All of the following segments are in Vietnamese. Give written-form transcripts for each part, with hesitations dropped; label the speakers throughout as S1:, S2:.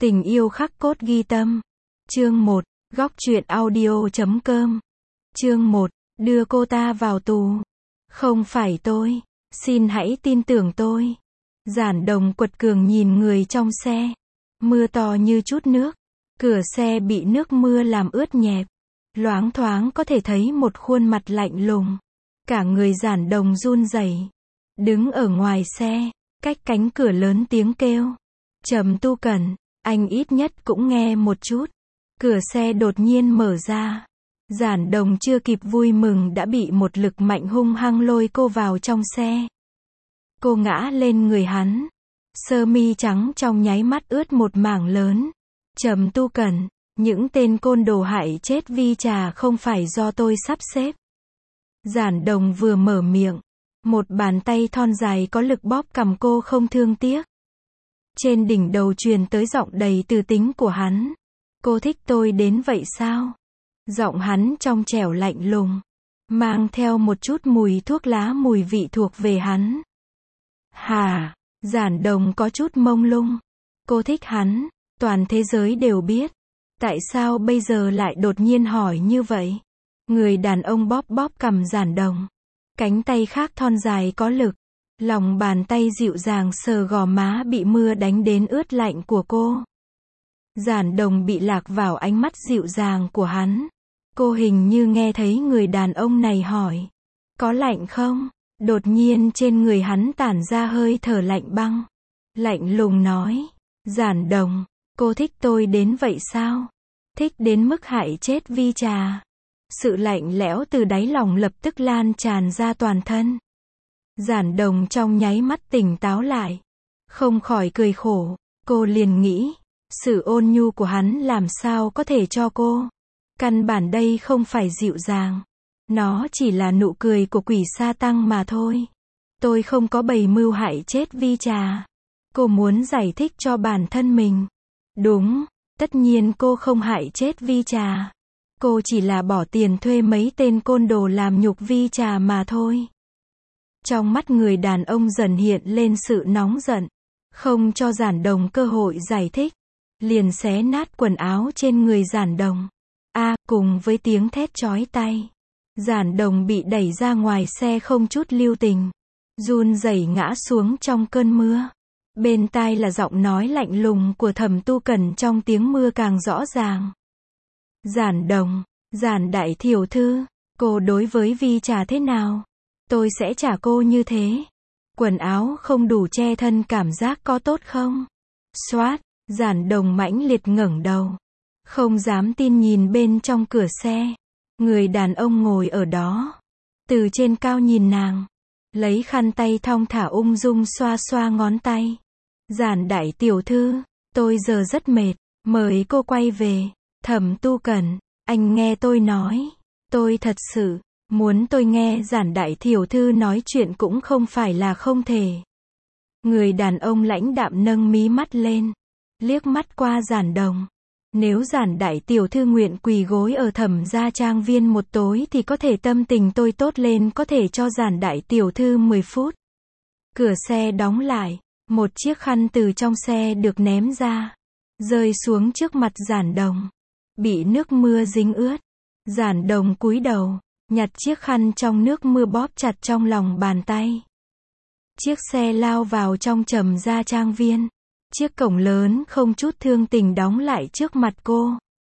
S1: Tình yêu khắc cốt ghi tâm. Chương 1, góc truyện audio.com. Chương 1, đưa cô ta vào tù. Không phải tôi. Xin hãy tin tưởng tôi. Giản Đồng quật cường nhìn người trong xe. Mưa to như chút nước. Cửa xe bị nước mưa làm ướt nhẹp. Loáng thoáng có thể thấy một khuôn mặt lạnh lùng. Cả người Giản Đồng run rẩy. Đứng ở ngoài xe, cách cánh cửa lớn tiếng kêu. Trầm Tu Cẩn, anh ít nhất cũng nghe một chút. Cửa xe đột nhiên mở ra. Giản Đồng chưa kịp vui mừng đã bị một lực mạnh hung hăng lôi cô vào trong xe. Cô ngã lên người hắn. Sơ mi trắng trong nháy mắt ướt một mảng lớn. Trầm Tu Cẩn, những tên côn đồ hại chết Vi Trà không phải do tôi sắp xếp. Giản Đồng vừa mở miệng, một bàn tay thon dài có lực bóp cằm cô không thương tiếc. Trên đỉnh đầu truyền tới giọng đầy từ tính của hắn. Cô thích tôi đến vậy sao? Giọng hắn trong trẻo lạnh lùng, mang theo một chút mùi thuốc lá, mùi vị thuộc về hắn. Hả? Giản Đồng có chút mông lung. Cô thích hắn, toàn thế giới đều biết. Tại sao bây giờ lại đột nhiên hỏi như vậy? Người đàn ông bóp bóp cằm Giản Đồng. Cánh tay khác thon dài có lực. Lòng bàn tay dịu dàng sờ gò má bị mưa đánh đến ướt lạnh của cô. Giản Đồng bị lạc vào ánh mắt dịu dàng của hắn. Cô hình như nghe thấy người đàn ông này hỏi. Có lạnh không? Đột nhiên trên người hắn tản ra hơi thở lạnh băng. Lạnh lùng nói. Giản Đồng, cô thích tôi đến vậy sao? Thích đến mức hại chết Vi Trà. Sự lạnh lẽo từ đáy lòng lập tức lan tràn ra toàn thân. Giản Đồng trong nháy mắt tỉnh táo lại. Không khỏi cười khổ. Cô liền nghĩ, sự ôn nhu của hắn làm sao có thể cho cô. Căn bản đây không phải dịu dàng. Nó chỉ là nụ cười của quỷ sa tăng mà thôi. Tôi không có bày mưu hại chết Vi Trà. Cô muốn giải thích cho bản thân mình. Đúng, tất nhiên cô không hại chết Vi Trà. Cô chỉ là bỏ tiền thuê mấy tên côn đồ làm nhục Vi Trà mà thôi. Trong mắt người đàn ông dần hiện lên sự nóng giận. Không cho Giản Đồng cơ hội giải thích. Liền xé nát quần áo trên người Giản Đồng. Cùng với tiếng thét chói tai. Giản Đồng bị đẩy ra ngoài xe không chút lưu tình. Run rẩy ngã xuống trong cơn mưa. Bên tai là giọng nói lạnh lùng của Thẩm Tu Cẩn trong tiếng mưa càng rõ ràng. Giản Đồng, Giản đại tiểu thư, cô đối với Vi Trà thế nào? Tôi sẽ trả cô như thế. Quần áo không đủ che thân cảm giác có tốt không? Xoát, Giản Đồng mãnh liệt ngẩng đầu. Không dám tin nhìn bên trong cửa xe. Người đàn ông ngồi ở đó. Từ trên cao nhìn nàng. Lấy khăn tay thong thả ung dung xoa xoa ngón tay. Giản đại tiểu thư, tôi giờ rất mệt, mời cô quay về. Thẩm Tu Cẩn, anh nghe tôi nói. Tôi thật sự muốn tôi nghe Giản đại tiểu thư nói chuyện cũng không phải là không thể. Người đàn ông lãnh đạm nâng mí mắt lên. Liếc mắt qua Giản Đồng. Nếu Giản đại tiểu thư nguyện quỳ gối ở Thẩm gia trang viên một tối thì có thể tâm tình tôi tốt lên, có thể cho Giản đại tiểu thư 10 phút. Cửa xe đóng lại. Một chiếc khăn từ trong xe được ném ra. Rơi xuống trước mặt Giản Đồng. Bị nước mưa dính ướt. Giản Đồng cúi đầu. Nhặt chiếc khăn trong nước mưa bóp chặt trong lòng bàn tay. Chiếc xe lao vào trong Trầm gia trang viên. Chiếc cổng lớn không chút thương tình đóng lại trước mặt cô.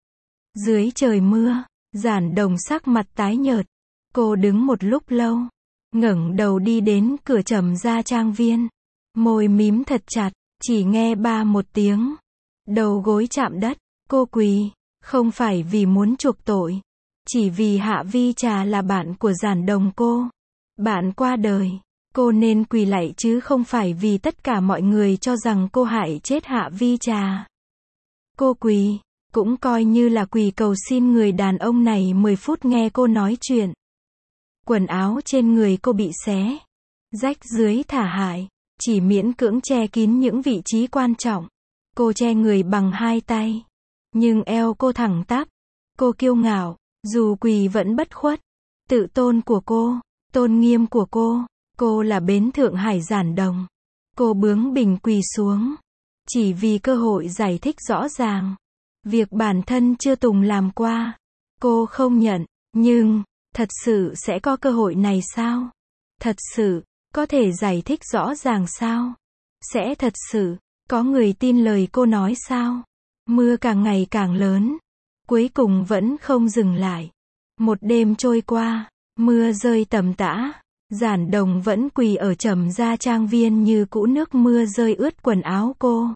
S1: Dưới trời mưa, Giản Đồng sắc mặt tái nhợt. Cô đứng một lúc lâu. Ngẩng đầu đi đến cửa Trầm gia trang viên. Môi mím thật chặt, chỉ nghe ba một tiếng. Đầu gối chạm đất, cô quỳ. Không phải vì muốn chuộc tội. Chỉ vì Hạ Vi Trà là bạn của Giản Đồng cô. Bạn qua đời. Cô nên quỳ lạy chứ không phải vì tất cả mọi người cho rằng cô hại chết Hạ Vi Trà. Cô quỳ, cũng coi như là quỳ cầu xin người đàn ông này 10 phút nghe cô nói chuyện. Quần áo trên người cô bị xé, rách dưới thả hại, chỉ miễn cưỡng che kín những vị trí quan trọng. Cô che người bằng hai tay, nhưng eo cô thẳng tắp. Cô kiêu ngạo, dù quỳ vẫn bất khuất. Tự tôn của cô, tôn nghiêm của cô là bến Thượng Hải Giản Đồng. Cô bướng bỉnh quỳ xuống. chỉ vì cơ hội giải thích rõ ràng. Việc bản thân chưa từng làm qua. Cô không nhận, nhưng, thật sự sẽ có cơ hội này sao? Thật sự, có thể giải thích rõ ràng sao? Sẽ thật sự, có người tin lời cô nói sao? Mưa càng ngày càng lớn. Cuối cùng vẫn không dừng lại. Một đêm trôi qua, mưa rơi tầm tã. Giản Đồng vẫn quỳ ở Trầm Gia trang viên như cũ, nước mưa rơi ướt quần áo cô.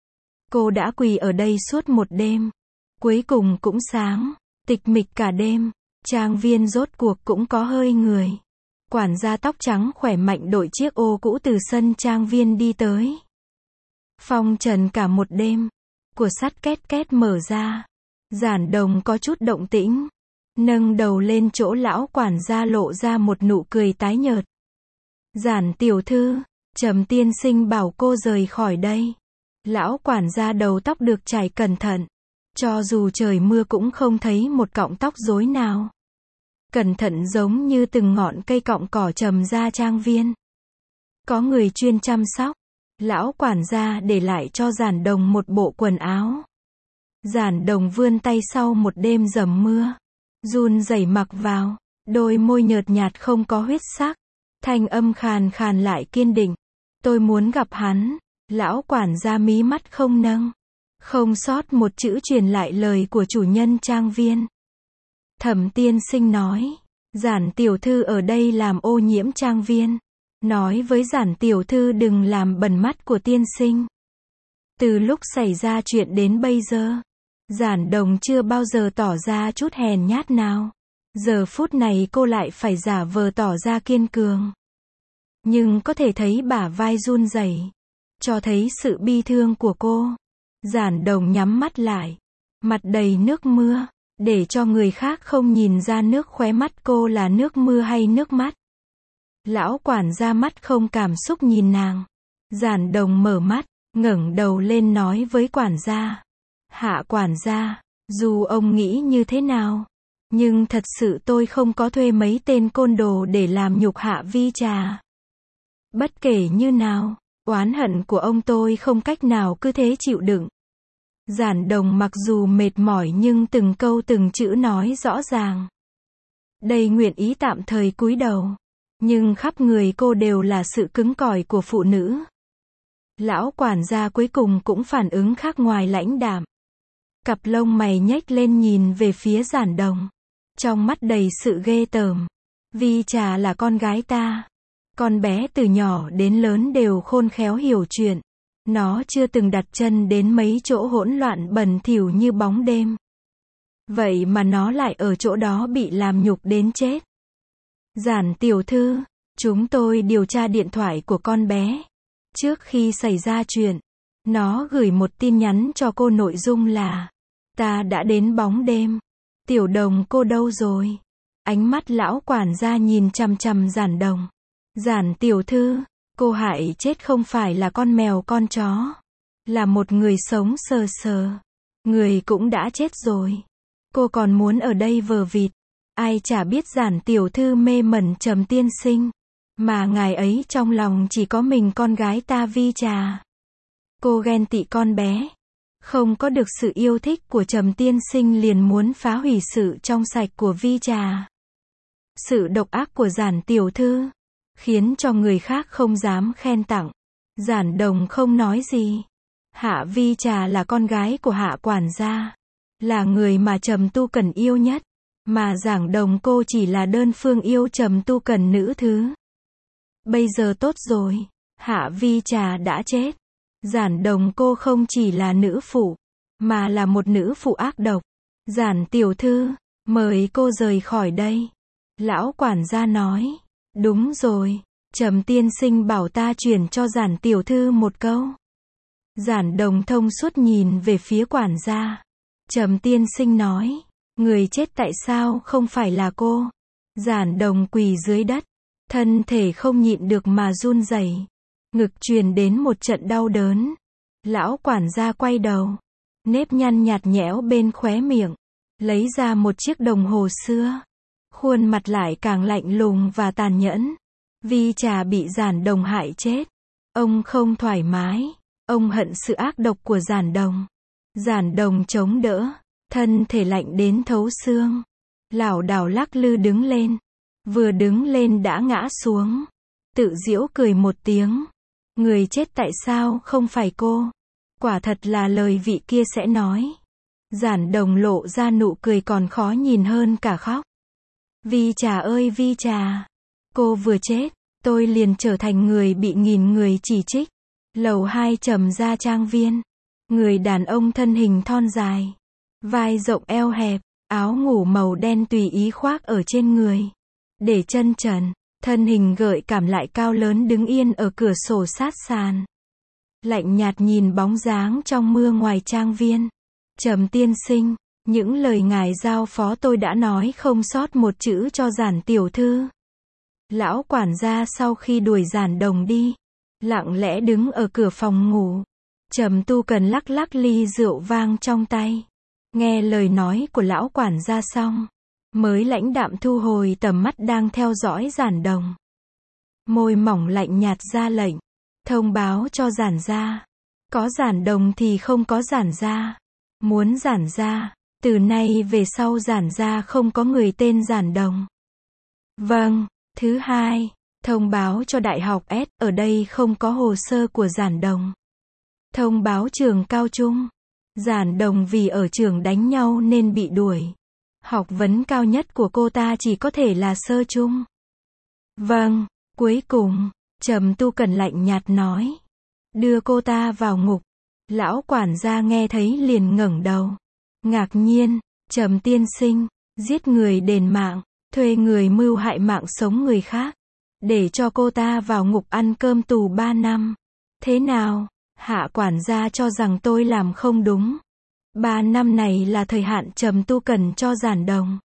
S1: Cô đã quỳ ở đây suốt một đêm. Cuối cùng cũng sáng, tịch mịch cả đêm. Trang viên rốt cuộc cũng có hơi người. Quản gia tóc trắng khỏe mạnh đội chiếc ô cũ từ sân trang viên đi tới. Phong trần cả một đêm. Của sắt két két mở ra. Giản Đồng có chút động tĩnh. Nâng đầu lên chỗ lão quản gia lộ ra một nụ cười tái nhợt. Giản tiểu thư, Trầm tiên sinh bảo cô rời khỏi đây. Lão quản gia đầu tóc được chải cẩn thận. Cho dù trời mưa cũng không thấy một cọng tóc rối nào. Cẩn thận giống như từng ngọn cây cọng cỏ Trầm Gia trang viên. Có người chuyên chăm sóc. Lão quản gia để lại cho Giản Đồng một bộ quần áo. Giản Đồng vươn tay sau một đêm dầm mưa. Run rẩy mặc vào. Đôi môi nhợt nhạt không có huyết sắc. Thanh âm khàn khàn lại kiên định. Tôi muốn gặp hắn. Lão quản gia mí mắt không nâng. Không sót một chữ truyền lại lời của chủ nhân trang viên. Thẩm tiên sinh nói. Giản tiểu thư ở đây làm ô nhiễm trang viên. Nói với Giản tiểu thư đừng làm bẩn mắt của tiên sinh. Từ lúc xảy ra chuyện đến bây giờ, Giản Đồng chưa bao giờ tỏ ra chút hèn nhát nào. Giờ phút này cô lại phải giả vờ tỏ ra kiên cường. Nhưng có thể thấy bả vai run rẩy, cho thấy sự bi thương của cô. Giản Đồng nhắm mắt lại, mặt đầy nước mưa, để cho người khác không nhìn ra nước khóe mắt cô là nước mưa hay nước mắt. Lão quản gia mắt không cảm xúc nhìn nàng. Giản Đồng mở mắt, ngẩng đầu lên nói với quản gia. Hạ quản gia, dù ông nghĩ như thế nào, nhưng thật sự tôi không có thuê mấy tên côn đồ để làm nhục Hạ Vi Trà. Bất kể như nào, oán hận của ông tôi không cách nào cứ thế chịu đựng. Giản Đồng mặc dù mệt mỏi nhưng từng câu từng chữ nói rõ ràng. Đây nguyện ý tạm thời cúi đầu. Nhưng khắp người cô đều là sự cứng cỏi của phụ nữ. Lão quản gia cuối cùng cũng phản ứng khác ngoài lãnh đạm. Cặp lông mày nhếch lên nhìn về phía Giản Đồng. Trong mắt đầy sự ghê tởm. Vi Trà là con gái ta. Con bé từ nhỏ đến lớn đều khôn khéo hiểu chuyện. Nó chưa từng đặt chân đến mấy chỗ hỗn loạn bẩn thỉu như bóng đêm. Vậy mà nó lại ở chỗ đó bị làm nhục đến chết. Giản tiểu thư, chúng tôi điều tra điện thoại của con bé. Trước khi xảy ra chuyện, nó gửi một tin nhắn cho cô, nội dung là: ta đã đến bóng đêm. Tiểu Đồng cô đâu rồi? Ánh mắt lão quản gia nhìn chằm chằm Giản Đồng. Giản tiểu thư, cô hại chết không phải là con mèo con chó, là một người sống sờ sờ. Người cũng đã chết rồi. Cô còn muốn ở đây vờ vịt. Ai chả biết Giản tiểu thư mê mẩn Trầm tiên sinh, mà ngài ấy trong lòng chỉ có mình con gái ta Vi Trà. Cô ghen tị con bé, không có được sự yêu thích của Trầm tiên sinh liền muốn phá hủy sự trong sạch của Vi Trà. Sự độc ác của Giản tiểu thư khiến cho người khác không dám khen tặng. Giản Đồng không nói gì. Hạ Vi Trà là con gái của Hạ quản gia, là người mà Trầm Tu Cần yêu nhất. Mà Giản Đồng cô chỉ là đơn phương yêu Trầm Tu Cần nữ thứ. Bây giờ tốt rồi, Hạ Vi Trà đã chết. Giản Đồng cô không chỉ là nữ phụ, mà là một nữ phụ ác độc. Giản tiểu thư, mời cô rời khỏi đây. Lão quản gia nói. Đúng rồi, Trầm tiên sinh bảo ta chuyển cho Giản tiểu thư một câu. Giản Đồng thông suốt nhìn về phía quản gia. Trầm tiên sinh nói. Người chết tại sao không phải là cô? Giản Đồng quỳ dưới đất, thân thể không nhịn được mà run rẩy, ngực truyền đến một trận đau đớn. Lão quản gia quay đầu, nếp nhăn nhạt nhẽo bên khóe miệng, lấy ra một chiếc đồng hồ xưa. Khuôn mặt lại càng lạnh lùng và tàn nhẫn. Vi Trà bị Giản Đồng hại chết. Ông không thoải mái. Ông hận sự ác độc của Giản Đồng. Giản Đồng chống đỡ, thân thể lạnh đến thấu xương. Lảo đảo lắc lư đứng lên. Vừa đứng lên đã ngã xuống. Tự giễu cười một tiếng. Người chết tại sao không phải cô? Quả thật là lời vị kia sẽ nói. Giản Đồng lộ ra nụ cười còn khó nhìn hơn cả khóc. Vi Trà ơi Vi Trà, cô vừa chết, tôi liền trở thành người bị nghìn người chỉ trích. Lầu 2 Trầm Gia Trang Viên. Người đàn ông thân hình thon dài, vai rộng eo hẹp, áo ngủ màu đen tùy ý khoác ở trên người. Để chân trần, thân hình gợi cảm lại cao lớn đứng yên ở cửa sổ sát sàn. Lạnh nhạt nhìn bóng dáng trong mưa ngoài trang viên. Trầm tiên sinh, những lời ngài giao phó tôi đã nói không sót một chữ cho Giản tiểu thư. Lão quản gia sau khi đuổi Giản Đồng đi, lặng lẽ đứng ở cửa phòng ngủ. Trầm Tu Cần lắc lắc ly rượu vang trong tay. Nghe lời nói của lão quản gia xong, mới lãnh đạm thu hồi tầm mắt đang theo dõi Giản Đồng. Môi mỏng lạnh nhạt ra lệnh. Thông báo cho Giản gia. Có Giản Đồng thì không có Giản gia. Muốn Giản gia, từ nay về sau Giản gia không có người tên Giản Đồng. Vâng. Thứ hai, thông báo cho Đại học S, ở đây không có hồ sơ của Giản Đồng. Thông báo trường cao trung. Giản Đồng vì ở trường đánh nhau nên bị đuổi. Học vấn cao nhất của cô ta chỉ có thể là sơ trung. Vâng. Cuối cùng, Trầm Tu Cần lạnh nhạt nói. Đưa cô ta vào ngục. Lão quản gia nghe thấy liền ngẩng đầu. Ngạc nhiên, Trầm tiên sinh, giết người đền mạng, thuê người mưu hại mạng sống người khác, để cho cô ta vào ngục ăn cơm tù 3 năm. Thế nào, hạ quản gia cho rằng tôi làm không đúng. 3 năm này là thời hạn Trầm Tu Cần cho Giản Đồng.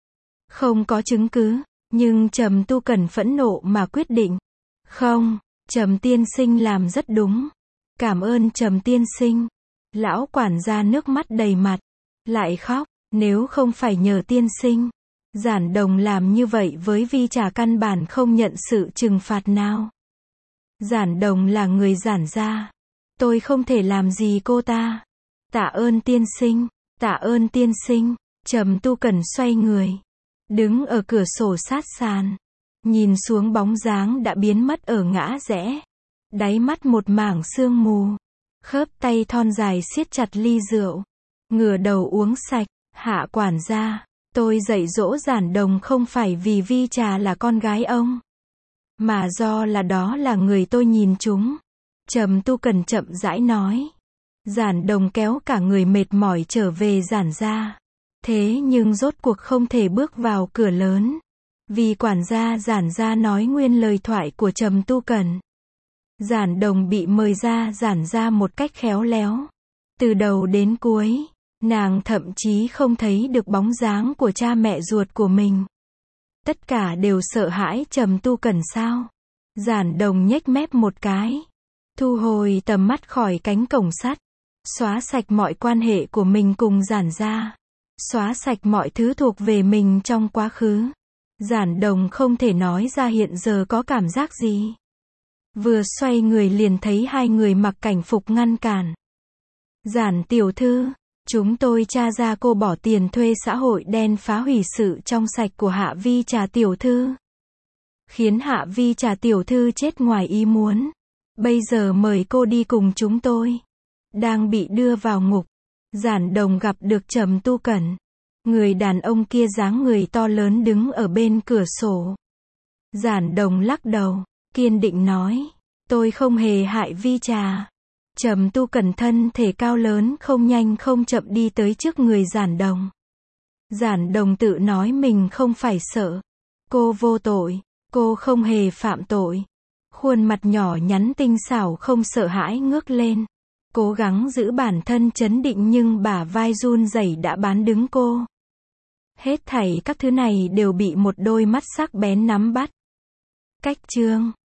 S1: Không có chứng cứ, nhưng Trầm Tu Cần phẫn nộ mà quyết định. Không, Trầm tiên sinh làm rất đúng. Cảm ơn Trầm tiên sinh. Lão quản gia nước mắt đầy mặt, lại khóc, nếu không phải nhờ tiên sinh, Giản Đồng làm như vậy với Vi Trà căn bản không nhận sự trừng phạt nào. Giản Đồng là người Giản gia, tôi không thể làm gì cô ta. Tạ ơn tiên sinh, tạ ơn tiên sinh. Trầm Tu Cần xoay người, đứng ở cửa sổ sát sàn, nhìn xuống bóng dáng đã biến mất ở ngã rẽ. Đáy mắt một mảng sương mù, khớp tay thon dài siết chặt ly rượu, ngửa đầu uống sạch. Hạ quản gia, tôi dạy dỗ Giản Đồng không phải vì Vi Trà là con gái ông, mà do là đó là người tôi nhìn chúng. Trầm Tu Cần chậm rãi nói. Giản Đồng kéo cả người mệt mỏi trở về Giản gia. Thế nhưng rốt cuộc không thể bước vào cửa lớn, vì quản gia Giản gia nói nguyên lời thoại của Trầm Tu Cần. Giản Đồng bị mời ra Giản gia một cách khéo léo. Từ đầu đến cuối, nàng thậm chí không thấy được bóng dáng của cha mẹ ruột của mình. Tất cả đều sợ hãi Trầm Tu Cần sao? Giản Đồng nhếch mép một cái, thu hồi tầm mắt khỏi cánh cổng sắt, xóa sạch mọi quan hệ của mình cùng Giản gia, xóa sạch mọi thứ thuộc về mình trong quá khứ. Giản Đồng không thể nói ra hiện giờ có cảm giác gì. Vừa xoay người liền thấy hai người mặc cảnh phục ngăn cản. Giản tiểu thư, chúng tôi tra ra cô bỏ tiền thuê xã hội đen phá hủy sự trong sạch của Hạ Vi Trà tiểu thư, khiến Hạ Vi Trà tiểu thư chết ngoài ý muốn. Bây giờ mời cô đi cùng chúng tôi. Đang bị đưa vào ngục, Giản Đồng gặp được Trầm Tu Cần. Người đàn ông kia dáng người to lớn đứng ở bên cửa sổ. Giản Đồng lắc đầu, kiên định nói, tôi không hề hại Vi Trà. Trầm Tu Cần thân thể cao lớn không nhanh không chậm đi tới trước người Giản Đồng. Giản Đồng tự nói mình không phải sợ. Cô vô tội, cô không hề phạm tội. Khuôn mặt nhỏ nhắn tinh xảo không sợ hãi ngước lên. Cố gắng giữ bản thân trấn định nhưng bả vai run rẩy đã bán đứng cô. Hết thảy các thứ này đều bị một đôi mắt sắc bén nắm bắt. Cách chương